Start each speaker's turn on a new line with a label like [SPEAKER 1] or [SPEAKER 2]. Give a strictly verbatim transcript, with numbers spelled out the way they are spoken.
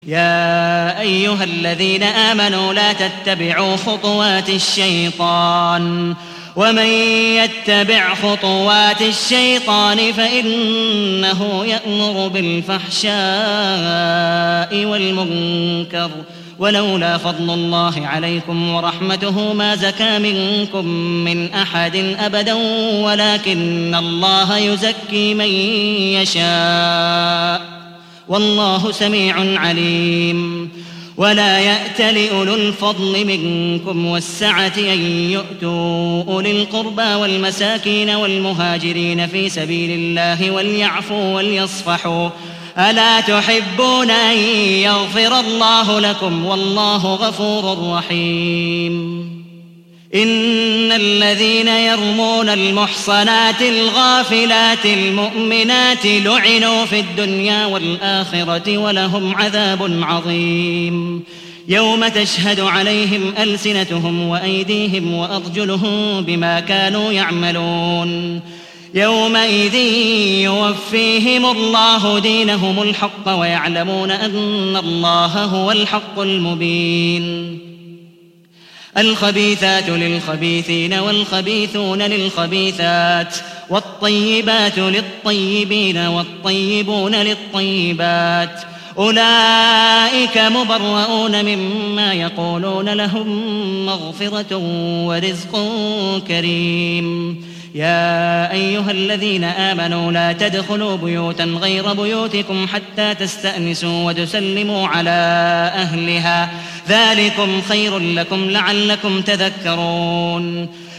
[SPEAKER 1] يا أيها الذين آمنوا لا تتبعوا خطوات الشيطان ومن يتبع خطوات الشيطان فإنه يأمر بالفحشاء والمنكر ولولا فضل الله عليكم ورحمته ما زكى منكم من أحد أبدا ولكن الله يزكي من يشاء والله سميع عليم. ولا يأت لأولو الفضل منكم والسعة أن يؤتوا أولي القربى والمساكين والمهاجرين في سبيل الله وليعفوا وليصفحوا ألا تحبون أن يغفر الله لكم والله غفور رحيم. إن الذين يرمون المحصنات الغافلات المؤمنات لعنوا في الدنيا والآخرة ولهم عذاب عظيم يوم تشهد عليهم ألسنتهم وأيديهم وأرجلهم بما كانوا يعملون يومئذ يوفيهم الله دينهم الحق ويعلمون أن الله هو الحق المبين. الخبيثات للخبيثين والخبيثون للخبيثات والطيبات للطيبين والطيبون للطيبات أولئك مبرؤون مما يقولون لهم مغفرة ورزق كريم. يا أيها الذين آمنوا لا تدخلوا بيوتا غير بيوتكم حتى تستأنسوا وتسلموا على أهلها ذلكم خير لكم لعلكم تذكرون.